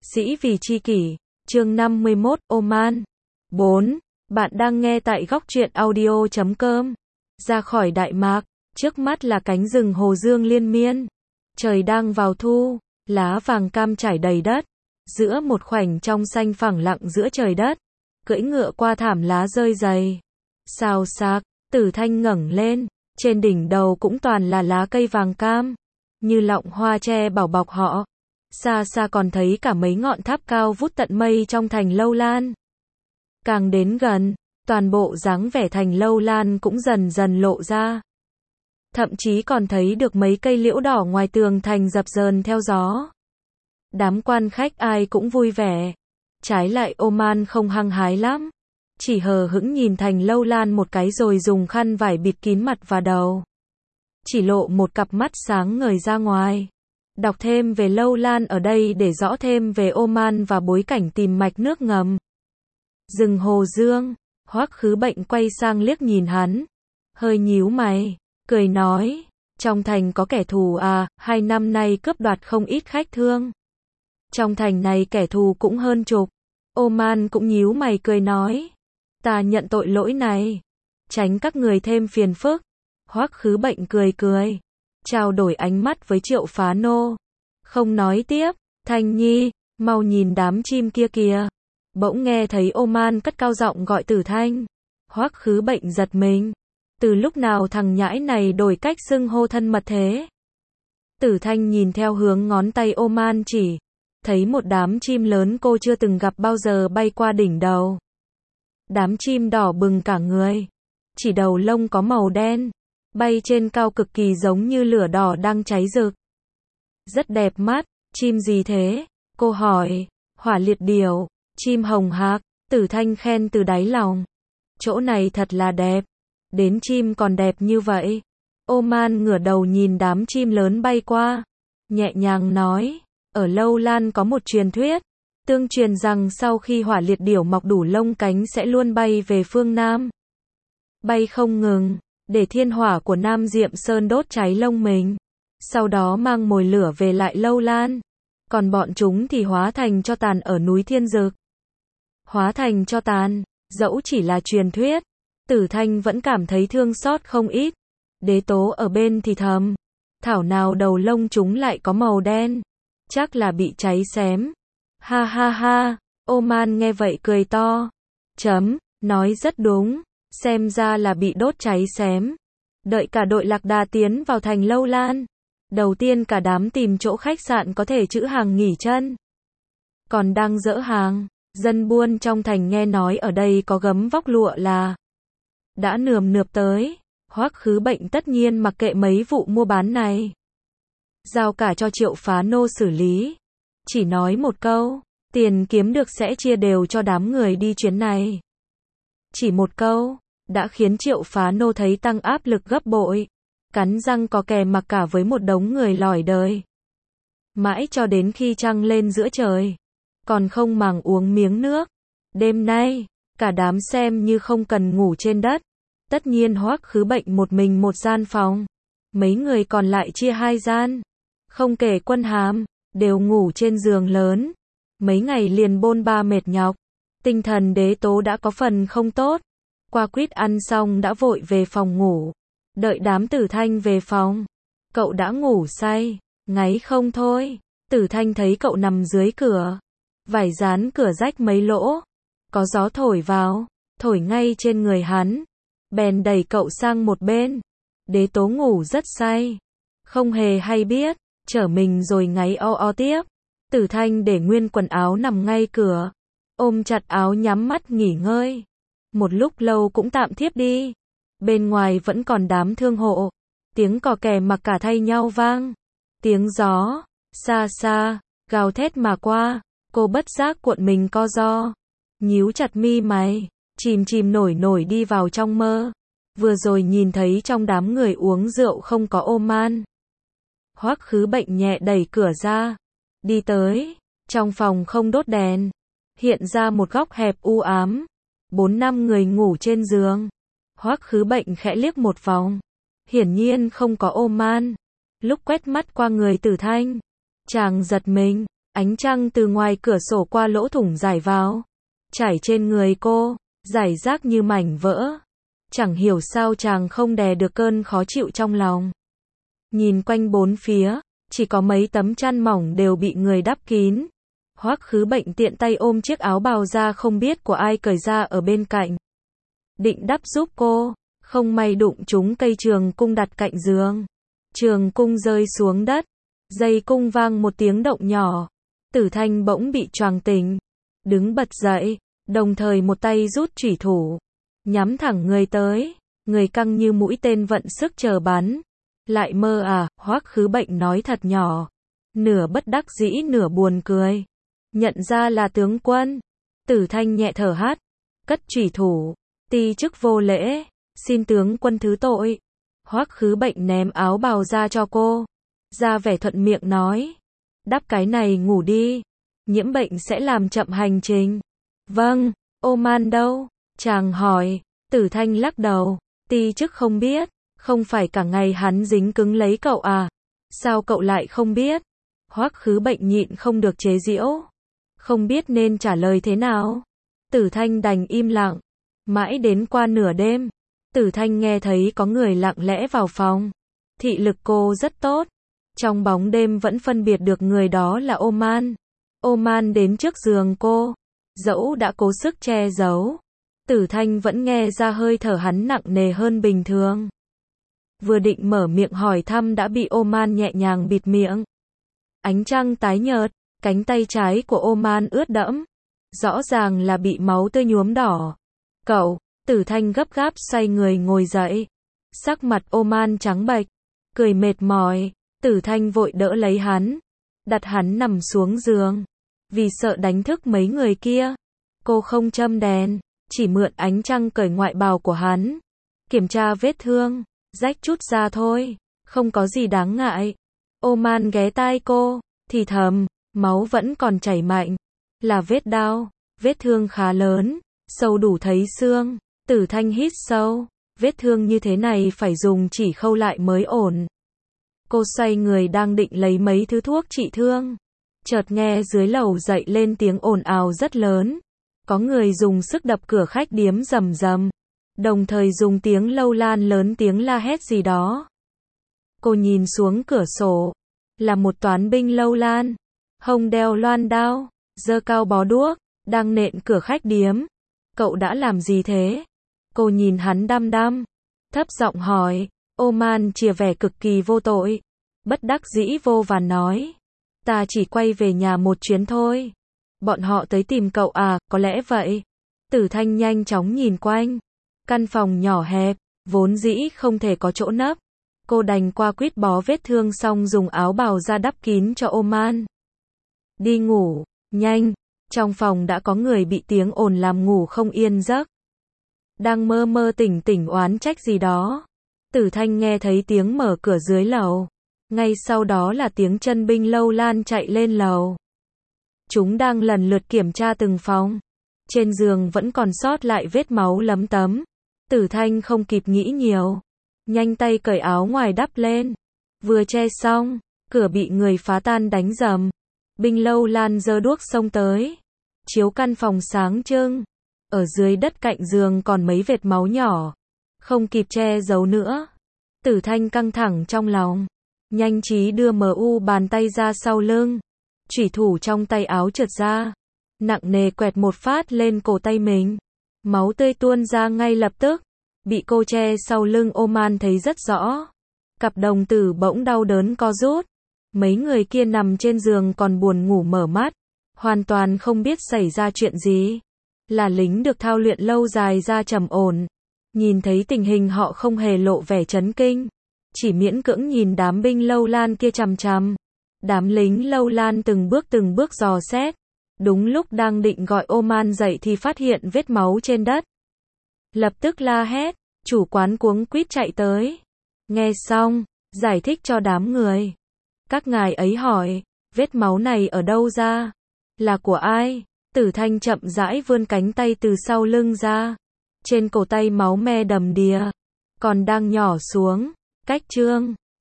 Sĩ vì chi kỷ, chương 51, Oman. 4. Bạn đang nghe tại góc truyện audio.com. Ra khỏi Đại Mạc, trước mắt là cánh rừng Hồ Dương liên miên. Trời đang vào thu, lá vàng cam trải đầy đất. Giữa một khoảnh trong xanh phẳng lặng giữa trời đất, cưỡi ngựa qua thảm lá rơi dày. Xào xạc, Tử Thanh ngẩng lên, trên đỉnh đầu cũng toàn là lá cây vàng cam, như lọng hoa che bảo bọc họ. Xa xa còn thấy cả mấy ngọn tháp cao vút tận mây trong thành Lâu Lan. Càng đến gần, toàn bộ dáng vẻ thành Lâu Lan cũng dần dần lộ ra. Thậm chí còn thấy được mấy cây liễu đỏ ngoài tường thành dập dờn theo gió. Đám quan khách ai cũng vui vẻ. Trái lại Oman không hăng hái lắm. Chỉ hờ hững nhìn thành Lâu Lan một cái rồi dùng khăn vải bịt kín mặt và đầu. Chỉ lộ một cặp mắt sáng ngời ra ngoài. Đọc thêm về Lâu Lan ở đây để rõ thêm về Oman và bối cảnh tìm mạch nước ngầm. Rừng Hồ Dương, Hoắc Khứ Bệnh quay sang liếc nhìn hắn. Hơi nhíu mày, cười nói, trong thành có kẻ thù à, 2 năm nay cướp đoạt không ít khách thương. Trong thành này kẻ thù cũng hơn chục. Oman cũng nhíu mày cười nói, ta nhận tội lỗi này, tránh các người thêm phiền phức. Hoắc Khứ Bệnh cười cười, trao đổi ánh mắt với Triệu Phá Nô. Không nói tiếp, Thanh Nhi, mau nhìn đám chim kia kìa. Bỗng nghe thấy Oman cất cao giọng gọi Tử Thanh. Hoắc Khứ Bệnh giật mình. Từ lúc nào thằng nhãi này đổi cách xưng hô thân mật thế? Tử Thanh nhìn theo hướng ngón tay Oman chỉ, thấy một đám chim lớn cô chưa từng gặp bao giờ bay qua đỉnh đầu. Đám chim đỏ bừng cả người, chỉ đầu lông có màu đen, bay trên cao cực kỳ giống như lửa đỏ đang cháy rực. Rất đẹp mắt, chim gì thế? Cô hỏi. Hỏa liệt điểu, chim hồng hạc. Tử Thanh khen từ đáy lòng. Chỗ này thật là đẹp. Đến chim còn đẹp như vậy. Oman ngửa đầu nhìn đám chim lớn bay qua, nhẹ nhàng nói, ở Lâu Lan có một truyền thuyết, tương truyền rằng sau khi hỏa liệt điểu mọc đủ lông cánh sẽ luôn bay về phương Nam. Bay không ngừng, để thiên hỏa của Nam Diệm Sơn đốt cháy lông mình. Sau đó mang mồi lửa về lại Lâu Lan. Còn bọn chúng thì hóa thành tro tàn ở núi Thiên Dực. Hóa thành tro tàn, dẫu chỉ là truyền thuyết, Tử Thanh vẫn cảm thấy thương xót không ít. Đế Tố ở bên thì thầm, thảo nào đầu lông chúng lại có màu đen, chắc là bị cháy xém. Ha ha ha, Oman nghe vậy cười to. Nói rất đúng, xem ra là bị đốt cháy xém. Đợi cả đội Lạc Đà tiến vào thành Lâu Lan, đầu tiên cả đám tìm chỗ khách sạn có thể trữ hàng nghỉ chân. Còn đang dỡ hàng, dân buôn trong thành nghe nói ở đây có gấm vóc lụa là đã nườm nượp tới. Hoắc Khứ Bệnh tất nhiên mặc kệ mấy vụ mua bán này, giao cả cho Triệu Phá Nô xử lý. Chỉ nói một câu, tiền kiếm được sẽ chia đều cho đám người đi chuyến này. Chỉ một câu, đã khiến Triệu Phá Nô thấy tăng áp lực gấp bội. Cắn răng có kè mặc cả với một đống người lỏi đời. Mãi cho đến khi trăng lên giữa trời, còn không màng uống miếng nước. Đêm nay, cả đám xem như không cần ngủ trên đất. Tất nhiên Hoắc Khứ Bệnh một mình một gian phòng. Mấy người còn lại chia 2 gian. Không kể Quân Hàm, đều ngủ trên giường lớn. Mấy ngày liền bôn ba mệt nhọc. Tinh thần Đế Tố đã có phần không tốt. Qua quýt ăn xong đã vội về phòng ngủ. Đợi đám Tử Thanh về phòng, cậu đã ngủ say, ngáy không thôi. Tử Thanh thấy cậu nằm dưới cửa, vải dán cửa rách mấy lỗ, có gió thổi vào, thổi ngay trên người hắn, bèn đẩy cậu sang một bên. Đế Tố ngủ rất say, không hề hay biết, trở mình rồi ngáy o o tiếp. Tử Thanh để nguyên quần áo nằm ngay cửa, ôm chặt áo nhắm mắt nghỉ ngơi. Một lúc lâu cũng tạm thiếp đi. Bên ngoài vẫn còn đám thương hộ, tiếng cò kè mặc cả thay nhau vang, tiếng gió xa xa gào thét mà qua. Cô bất giác cuộn mình co ro, nhíu chặt mi mày, chìm nổi đi vào trong mơ. Vừa rồi nhìn thấy trong đám người uống rượu không có Oman. Hoắc Khứ Bệnh nhẹ đẩy cửa ra, đi tới, trong phòng không đốt đèn, hiện ra một góc hẹp u ám, 4-5 người ngủ trên giường. Hoắc Khứ Bệnh khẽ liếc một vòng, hiển nhiên không có Oman. Lúc quét mắt qua người Tử Thanh, chàng giật mình, Ánh trăng từ ngoài cửa sổ qua lỗ thủng rải vào, trải trên người cô, rải rác như mảnh vỡ. Chẳng hiểu sao chàng không đè được cơn khó chịu trong lòng. Nhìn quanh bốn phía, chỉ có mấy tấm chăn mỏng đều bị người đắp kín. Hoắc Khứ Bệnh tiện tay ôm chiếc áo bào da không biết của ai cởi ra ở bên cạnh. Định đắp giúp cô, không may đụng trúng cây trường cung đặt cạnh giường. Trường cung rơi xuống đất, dây cung vang một tiếng động nhỏ. Tử Thanh bỗng bị choàng tỉnh, đứng bật dậy, đồng thời một tay rút chủy thủ, nhắm thẳng người tới, người căng như mũi tên vận sức chờ bắn. Lại mơ à, Hoắc Khứ Bệnh nói thật nhỏ, nửa bất đắc dĩ nửa buồn cười. Nhận ra là tướng quân. Tử Thanh nhẹ thở hắt, cất chủy thủ, ti chức vô lễ, xin tướng quân thứ tội. Hoắc Khứ Bệnh ném áo bào ra cho cô, ra vẻ thuận miệng nói, đắp cái này ngủ đi, nhiễm bệnh sẽ làm chậm hành trình. Vâng, Oman đâu? Chàng hỏi. Tử Thanh lắc đầu, ti chức không biết, không phải cả ngày hắn dính cứng lấy cậu à? Sao cậu lại không biết? Hoắc Khứ Bệnh nhịn không được chế giễu, không biết nên trả lời thế nào. Tử Thanh đành im lặng. Mãi đến qua nửa đêm, Tử Thanh nghe thấy có người lặng lẽ vào phòng. Thị lực cô rất tốt, trong bóng đêm vẫn phân biệt được người đó là Oman. Oman đến trước giường cô, dẫu đã cố sức che giấu, Tử Thanh vẫn nghe ra hơi thở hắn nặng nề hơn bình thường. Vừa định mở miệng hỏi thăm đã bị Oman nhẹ nhàng bịt miệng. Ánh trăng tái nhợt, cánh tay trái của Oman ướt đẫm, rõ ràng là bị máu tươi nhuốm đỏ. Cậu, Tử Thanh gấp gáp xoay người ngồi dậy. Sắc mặt Oman trắng bệch, cười mệt mỏi. Tử Thanh vội đỡ lấy hắn, đặt hắn nằm xuống giường. Vì sợ đánh thức mấy người kia, cô không châm đèn, chỉ mượn ánh trăng cởi ngoại bào của hắn. Kiểm tra vết thương, rách chút ra thôi, không có gì đáng ngại. Oman ghé tai cô, thì thầm, máu vẫn còn chảy mạnh. Là vết đau, vết thương khá lớn, sâu đủ thấy xương. Tử Thanh hít sâu, vết thương như thế này phải dùng chỉ khâu lại mới ổn. Cô xoay người đang định lấy mấy thứ thuốc trị thương, chợt nghe dưới lầu dậy lên tiếng ồn ào rất lớn. Có người dùng sức đập cửa khách điếm rầm rầm, đồng thời dùng tiếng lâu lan lớn tiếng la hét gì đó. Cô nhìn xuống cửa sổ, là một toán binh lâu lan, hông đeo loan đao, giơ cao bó đuốc, đang nện cửa khách điếm. Cậu đã làm gì thế? Cô nhìn hắn đăm đăm, thấp giọng hỏi. Oman chìa vẻ cực kỳ vô tội, bất đắc dĩ vô vàn nói, ta chỉ quay về nhà một chuyến thôi. Bọn họ tới tìm cậu à? Có lẽ vậy. Tử Thanh nhanh chóng nhìn quanh, căn phòng nhỏ hẹp, vốn dĩ không thể có chỗ nấp. Cô đành qua quýt bó vết thương xong dùng áo bào da đắp kín cho Oman. Đi ngủ, nhanh. Trong phòng đã có người bị tiếng ồn làm ngủ không yên giấc. Đang mơ mơ tỉnh tỉnh oán trách gì đó. Tử Thanh nghe thấy tiếng mở cửa dưới lầu. Ngay sau đó là tiếng chân binh lâu lan chạy lên lầu. Chúng đang lần lượt kiểm tra từng phòng. Trên giường vẫn còn sót lại vết máu lấm tấm. Tử Thanh không kịp nghĩ nhiều, nhanh tay cởi áo ngoài đắp lên. Vừa che xong, cửa bị người phá tan đánh rầm. Binh lâu lan giơ đuốc xông tới, chiếu căn phòng sáng trưng. Ở dưới đất cạnh giường còn mấy vệt máu nhỏ, không kịp che giấu nữa. Tử Thanh căng thẳng trong lòng, nhanh trí đưa bàn tay ra sau lưng. Chủy thủ trong tay áo trượt ra, nặng nề quẹt một phát lên cổ tay mình. Máu tươi tuôn ra ngay lập tức. Bị cô che sau lưng Oman thấy rất rõ. Cặp đồng tử bỗng đau đớn co rút. Mấy người kia nằm trên giường còn buồn ngủ mở mắt, hoàn toàn không biết xảy ra chuyện gì. Là lính được thao luyện lâu dài ra trầm ổn. Nhìn thấy tình hình họ không hề lộ vẻ chấn kinh, chỉ miễn cưỡng nhìn đám binh lâu lan kia chằm chằm. Đám lính lâu lan từng bước dò xét. Đúng lúc đang định gọi Oman dậy thì phát hiện vết máu trên đất. Lập tức la hét, chủ quán cuống quýt chạy tới. Nghe xong, giải thích cho đám người. Các ngài ấy hỏi, vết máu này ở đâu ra? Là của ai? Tử Thanh chậm rãi vươn cánh tay từ sau lưng ra. Trên cổ tay máu me đầm đìa, còn đang nhỏ xuống. Cách chương